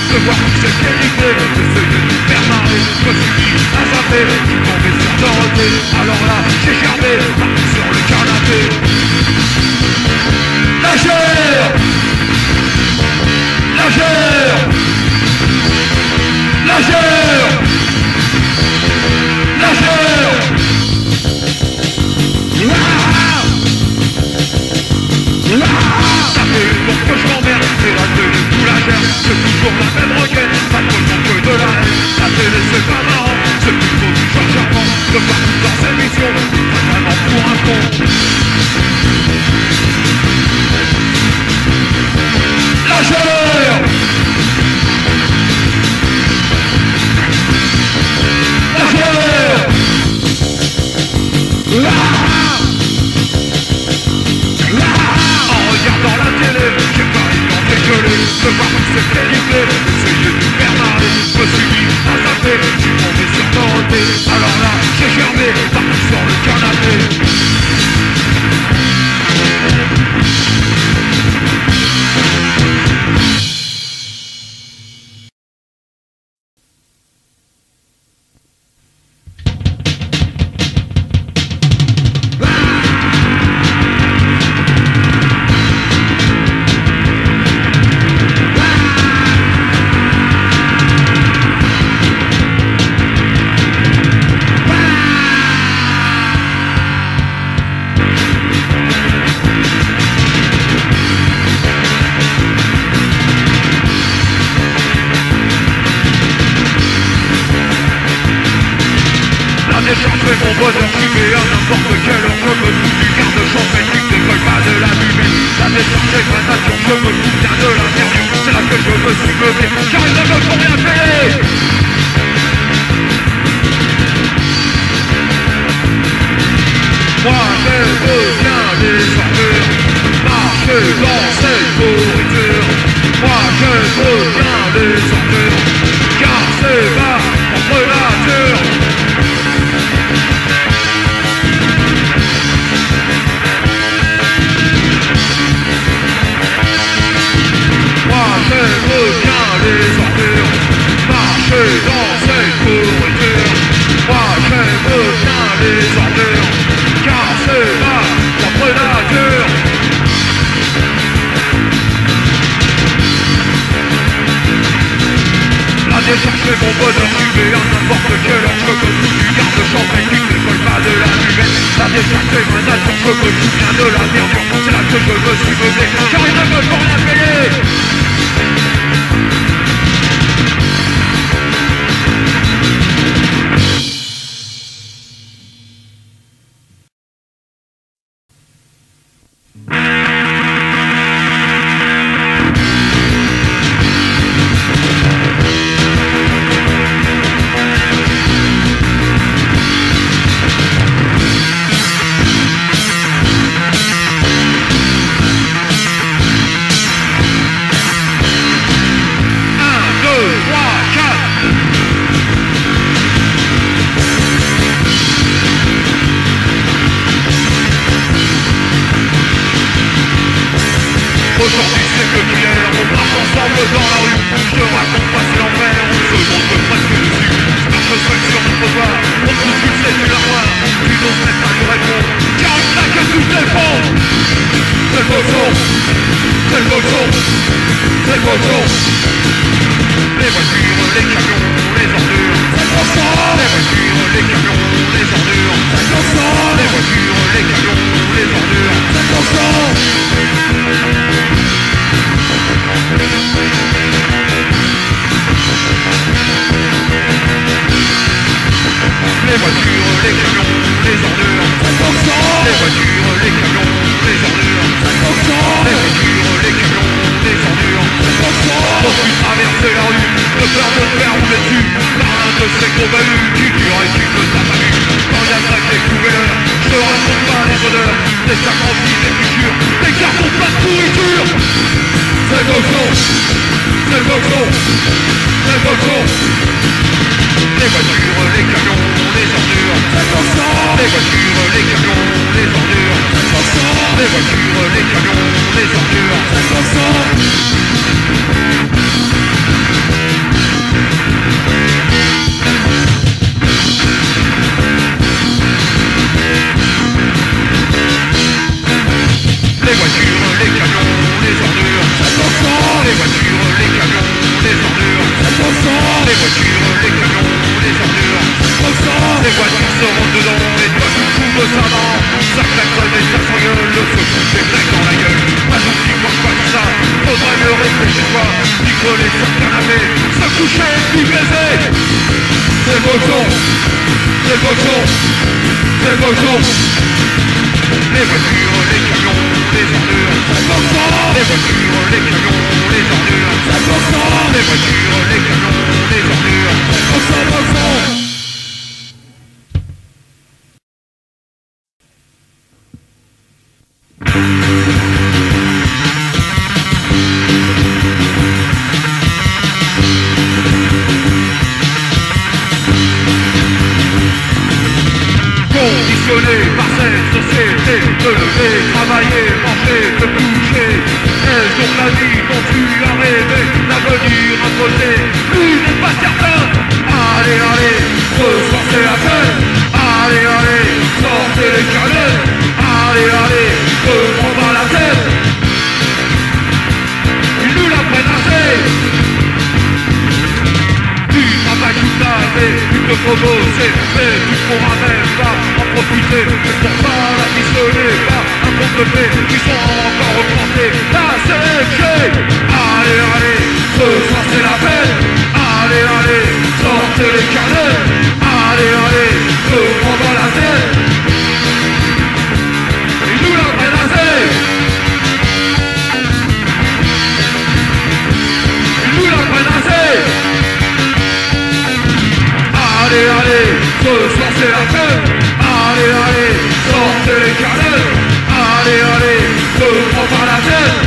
de voir tous ces qualités, j'essaie de nous faire marrer, je me suis dit à zapper, je suis tombé sur Dorothée, alors là j'ai gerbé, parti sur le canapé. La gère, la gère, la gère, la gère. Ça fait une fois que je m'emmerde, c'est la tenue tout la gère. C'est toujours la même requête, pas trop que de la haine. La télé c'est pas marrant, c'est plutôt du genre charmant de voir toutes leurs émissions, pas vraiment pour un con. La gère, la gère, en regardant la télé, j'ai pas eu d'en dégueuler, de voir tous ces qualités, essayer de nous faire marrer, je me suis dit à zapper, je suis tombé sur Dorothée, alors là j'ai germé, parti sur le canapé. Chercher mon bonheur privé à n'importe quelle heure. Je me fous du garde-champ qui ne décolle pas de la buvette. La décharger ma nature, je me fous bien de la verdure. C'est là que je me suis levé, car ils ne me font rien payer. Moi j'aime bien les ordures, marcher dans cette pourriture. Moi j'aime bien les ordures, car c'est ma propre nature. J'aime bien les ordures, marcher dans cette pourriture. Moi j'aime bien les ordures, car c'est ma propre nature. Aller chercher mon bonheur privé à n'importe quelle heure. Je me fous du garde-champ qui ne décolle pas de la buvette. Aller chercher ma nature, je me fous bien de la verdure. C'est là que je me suis meublé, car ils ne me font rien payer. Aujourd'hui c'est que d'hier, on marche ensemble dans la rue. Je te raconte pas c'est l'enfer, on se montre presque dessus. Je marche seul sur mon trottoir, on se bouscule c'est du larmoir. Tu n'oses même pas nous répondre, car il n'a que tout défendre. C'est le beau jour, c'est le beau jour, c'est le beau jour. Les voitures, les camions, les ordures, c'est le beau jour. Les voitures, les camions, les ordures, c'est le beau jour. Les voitures, les camions, les ordures, c'est le beau jour. Les voitures, les camions, les ordures, 5%. Les voitures, les camions, les ordures, 5%. Les voitures, les camions, les ordures, 5%. Quand tu traverses la rue, de peur de te faire rouler dessus par un de ces gros bahuts qui dure et qui ne t'a pas vu. Quand y'a ça qui est trouvé l'heure, je te raconte pas les odeurs des sacs remplis d'écritures, des cartons pas de pourriture. C'est le beau jour, c'est le beau jour, c'est le beau jour. Les voitures, les camions, les ordures, 5%. Les voitures, les camions, les ordures, 5%. Les voitures, les camions, les ordures, 5%. Les voitures se rentrent dedans et toi tu trouves ça marrant. Ça klaxonne et ça s'engueule, le second des mecs dans la gueule. Pas d'oubli quoi pas tout ça, faudra mieux rester chez toi. Picoler sur le canapé, se coucher puis baiser. C'est le boxon, c'est le boxon, c'est le boxon. Les voitures, les camions, les ordures, c'est le boxon. Les voitures, les camions, les ordures, c'est le boxon. Les voitures, les camions, les ordures, c'est le boxon. Conditionné par cette société, de lever, travailler, manger, te coucher. Est-ce donc la vie dont tu as rêvé, l'avenir imposé, lui n'est pas certain. Allez, allez, ce soir c'est la fête. Allez, allez, sortez les canettes. Allez, allez, ne prends pas la tête. Ils nous la prennent assez. Tu travailles toute la vie, tu te faut bosser, mais tu pourras même pas en profiter. Pour pas la missionner, pas un compte de paix, ils sont encore augmentés. La CFG, allez, allez, ce soir c'est la fête. Allez, allez, sortez les canettes. Allez, allez, ne prends pas la tête. Ils nous la prennent assez. Ils nous la prennent assez. Allez, allez, ce soir c'est la fête. Allez, allez, sortez les canettes. Allez, allez, ne prends pas la tête.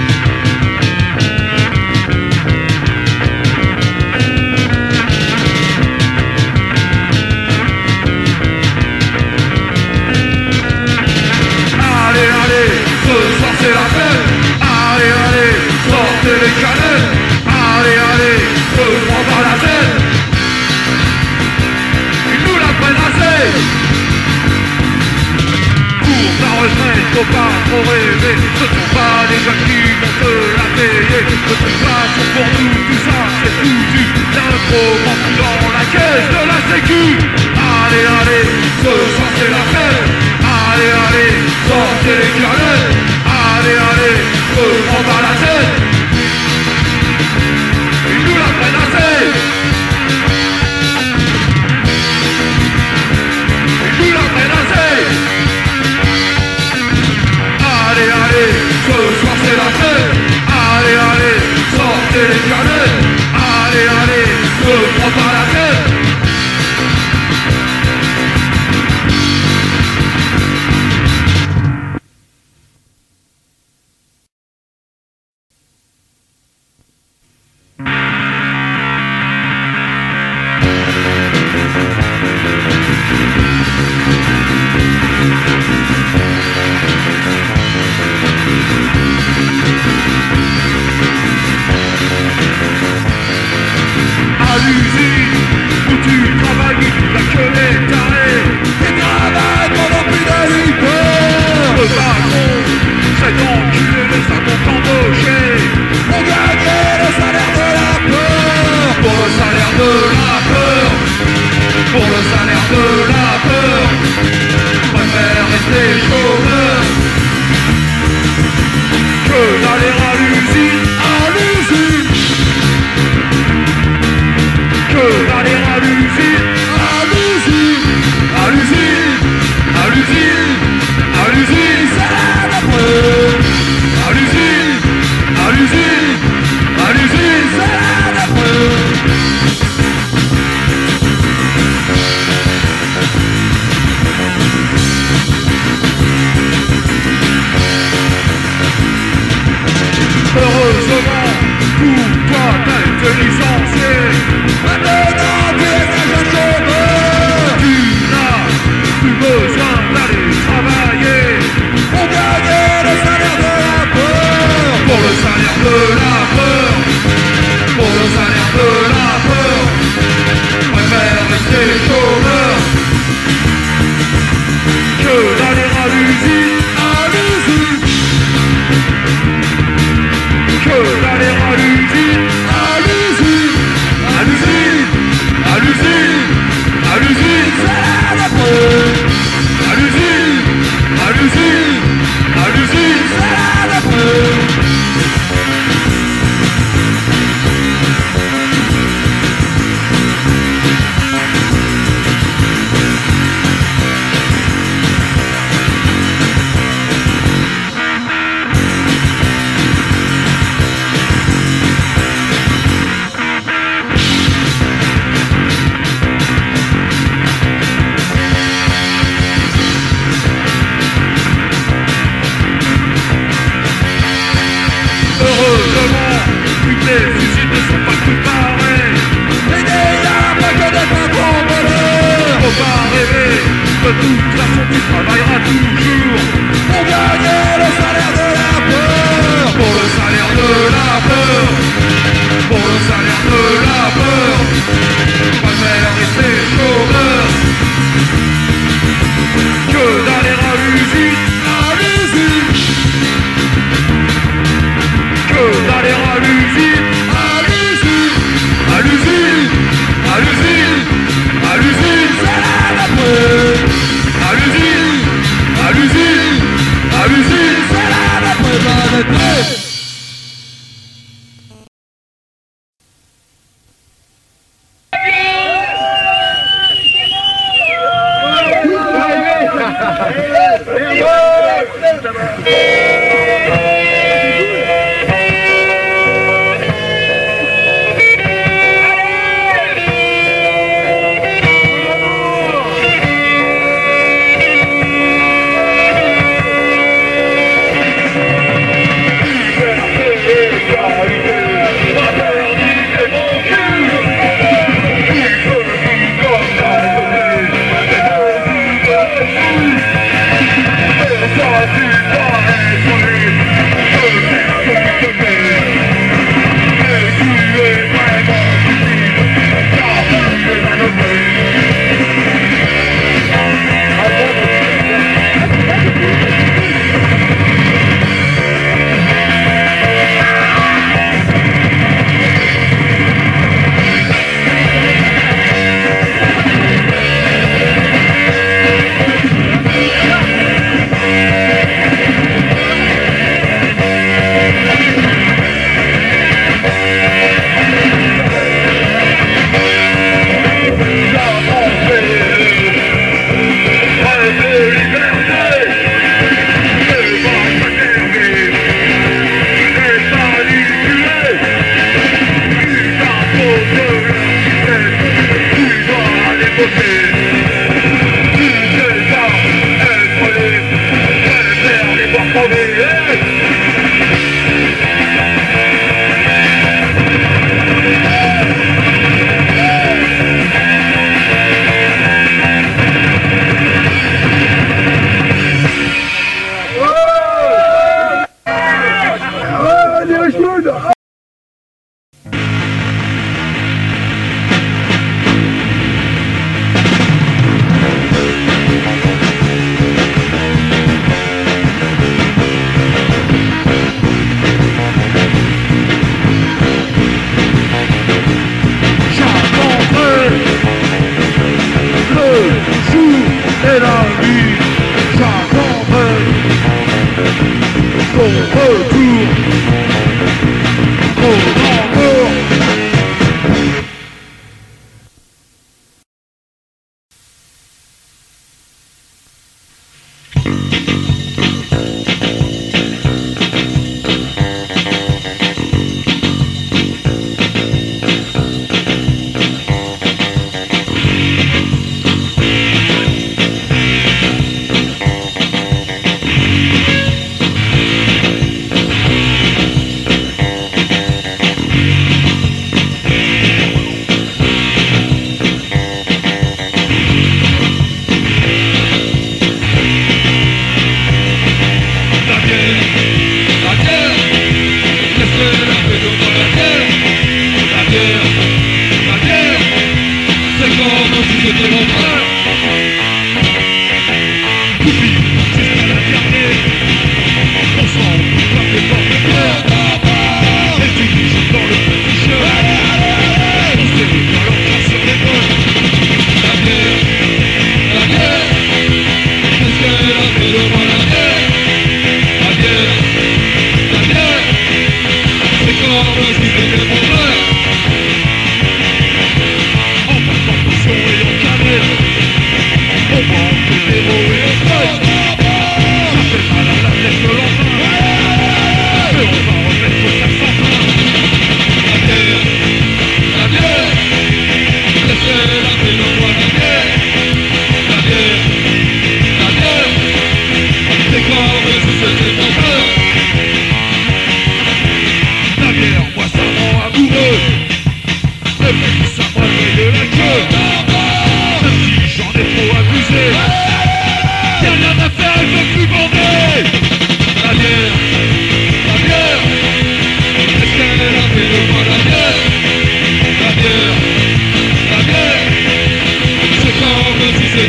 Allez, allez, ce soir c'est la fête. Allez, allez, sortez les canettes. Allez, allez, ne prends pas la tête. Pour ta retraite, faut pas trop rêver. Ce sont pas les jeunes qui vont te la payer. Ne trouve pas pour nous, tout ça c'est foutu. L'impro rentre dans la caisse de la sécu. Allez, allez, ce soir c'est la fête. Allez, allez, sortez les canettes. Allez, allez, ne prends pas la tête. Ils nous la prennent assez. Nous la prennent assez. Allez, allez, ce soir c'est la fête. Allez, allez, sortez les canettes. Allez, allez, ne prends pas la tête. À l'usine où tu travailles, t'as que les tarés qui travaillent pendant plus de 8 heures. Le patron, cet enculé les a donc embauchés pour gagner le salaire de la peur. Pour le salaire de la peur. Pour le salaire de la peur. Préfère rester chômeur que d'aller à l'usine. À l'usine. Que d'aller à l'usine, à l'usine, à l'usine, à l'usine, à l'usine, c'est la preuve. À l'usine, à l'usine, à l'usine, c'est la preuve. Heureusement, pour toi t'as été licencié. Maintenant tu es un jeune chômeur. Tu n'as plus besoin d'aller travailler pour gagner le salaire de la peur. Pour le salaire de la peur. Pour le salaire de la peur. Préfère rester chômeur que d'aller à l'usine. À l'usine. Que d'aller à l'usine. À l'usine. À l'usine. À l'usine. À l'usine. De toute façon tu travailleras toujours pour gagner le salaire de la peur. Pour le salaire de la peur. Pour le salaire de la peur. Préfère rester chômeur que d'aller à l'usine. À l'usine. Que d'aller à l'usine. À l'usine. À l'usine. À l'usine. À l'usine. C'est la peur. À l'usine. À l'usine. À l'usine. C'est la peur.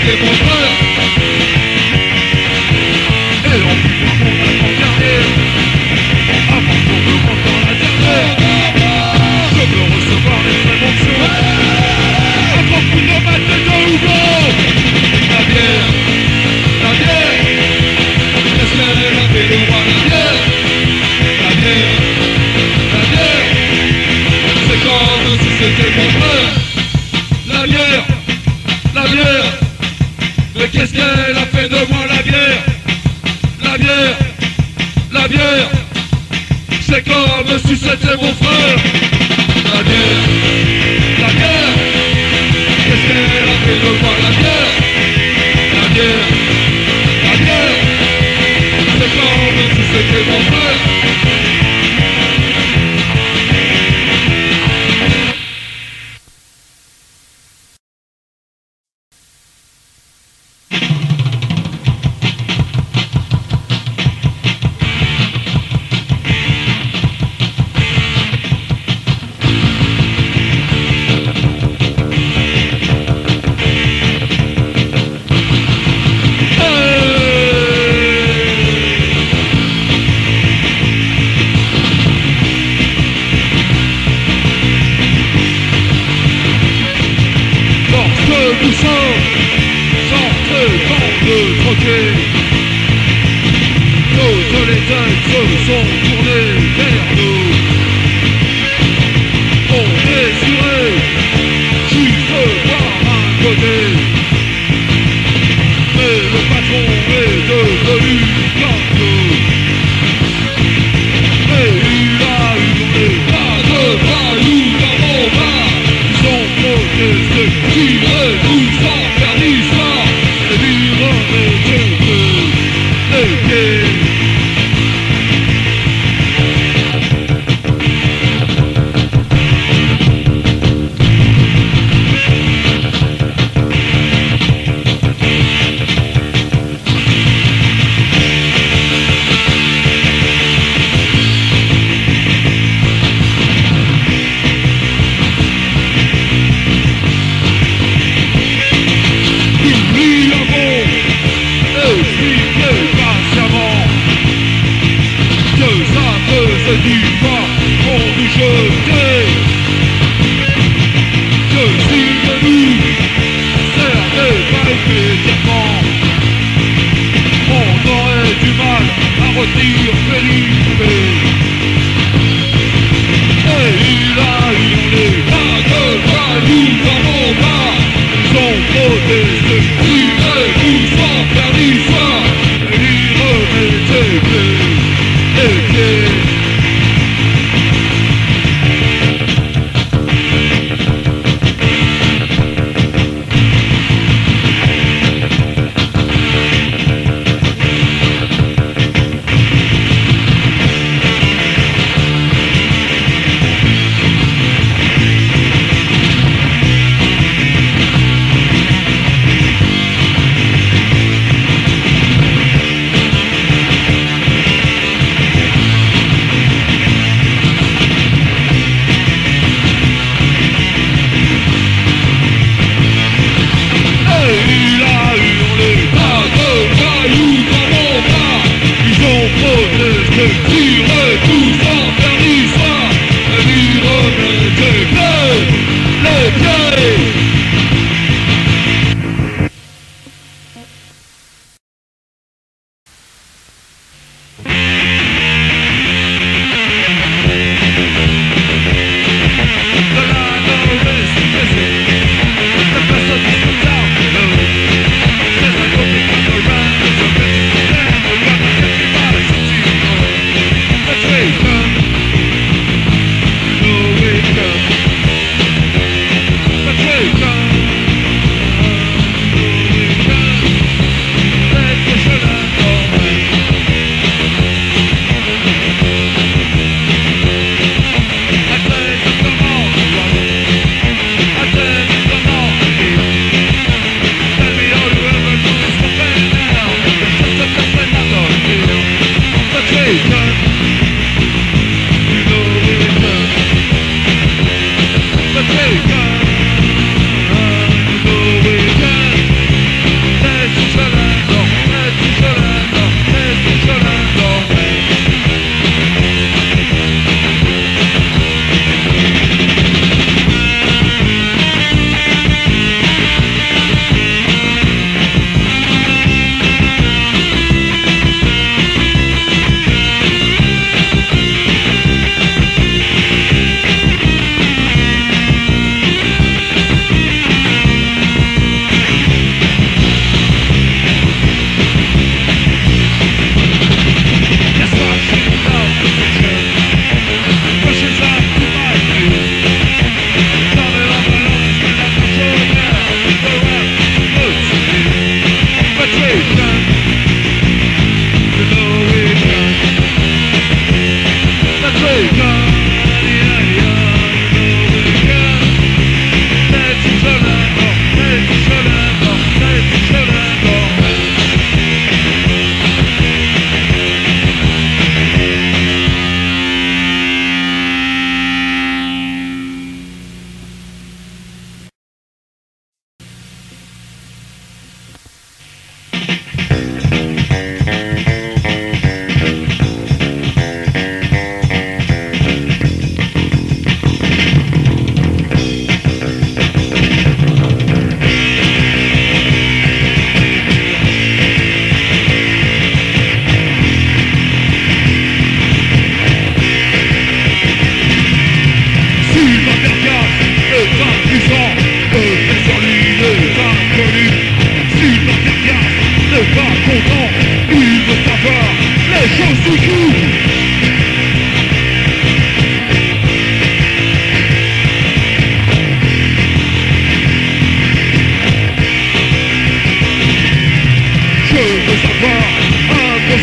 c'était mon frère. Et en plus on attend dernier, avant qu'on me rentre dans la dernière. Je veux recevoir les très bonnes choses, un grand coup de batte de Hugo. La bière, qu'est-ce qu'elle a fait de moi, la bière? La bière, c'est comme si c'était mon frère. La bière, mais qu'est-ce qu'elle a fait de moi, la bière? La bière, c'est comme si c'était mon frère. La bière, qu'est-ce qu'elle a fait de moi, la bière? La bière, c'est comme si c'était mon frère. Toutes les têtes se sont tournées vers nous. On désirait juste voir un côté, mais le patron est devenu comme nous. Et il a hurlé, pas de vaillou dans mon bar. Ils ont protesté, tirez-vous sans faire d'histoire. Et lui remettez les pieds.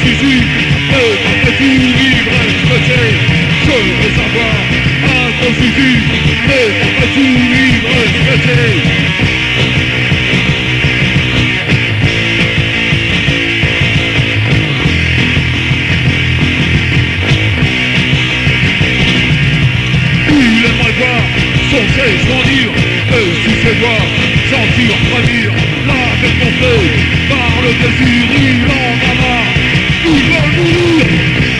fusil, et tout vivre ce que c'est. Je veux savoir un gros fusil, et tout vivre ce que c'est. Il aimerait voir son siège grandir, et sous ses doigts sentir gravir la tête gonflée par le désir. Il en a marre, il va mourir.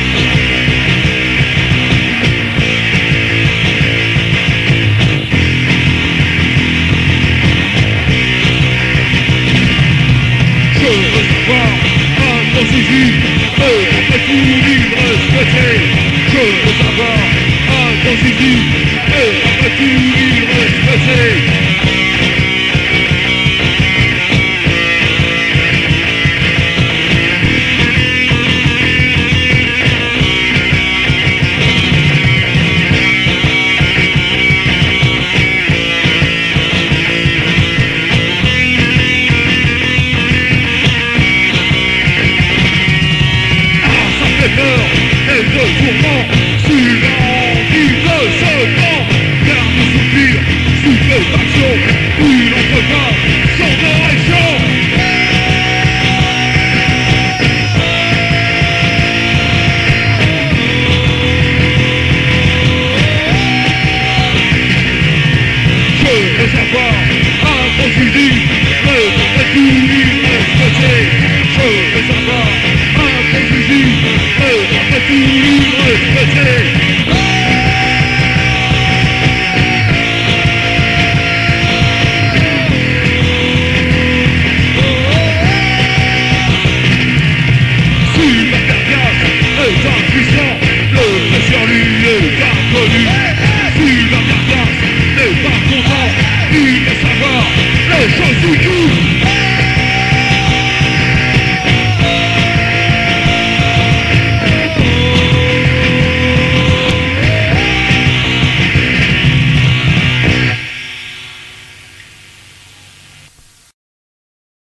Je veux savoir un gros fusil, et après tout vivre ce que c'est. Je veux savoir un gros fusil, et après tout vivre ce que c'est. Et de tourment, suivant qui de ce temps, dernier soupir, stupéfaction, il entretint son érection. Je veux savoir un gros fusil, mais tout vivre.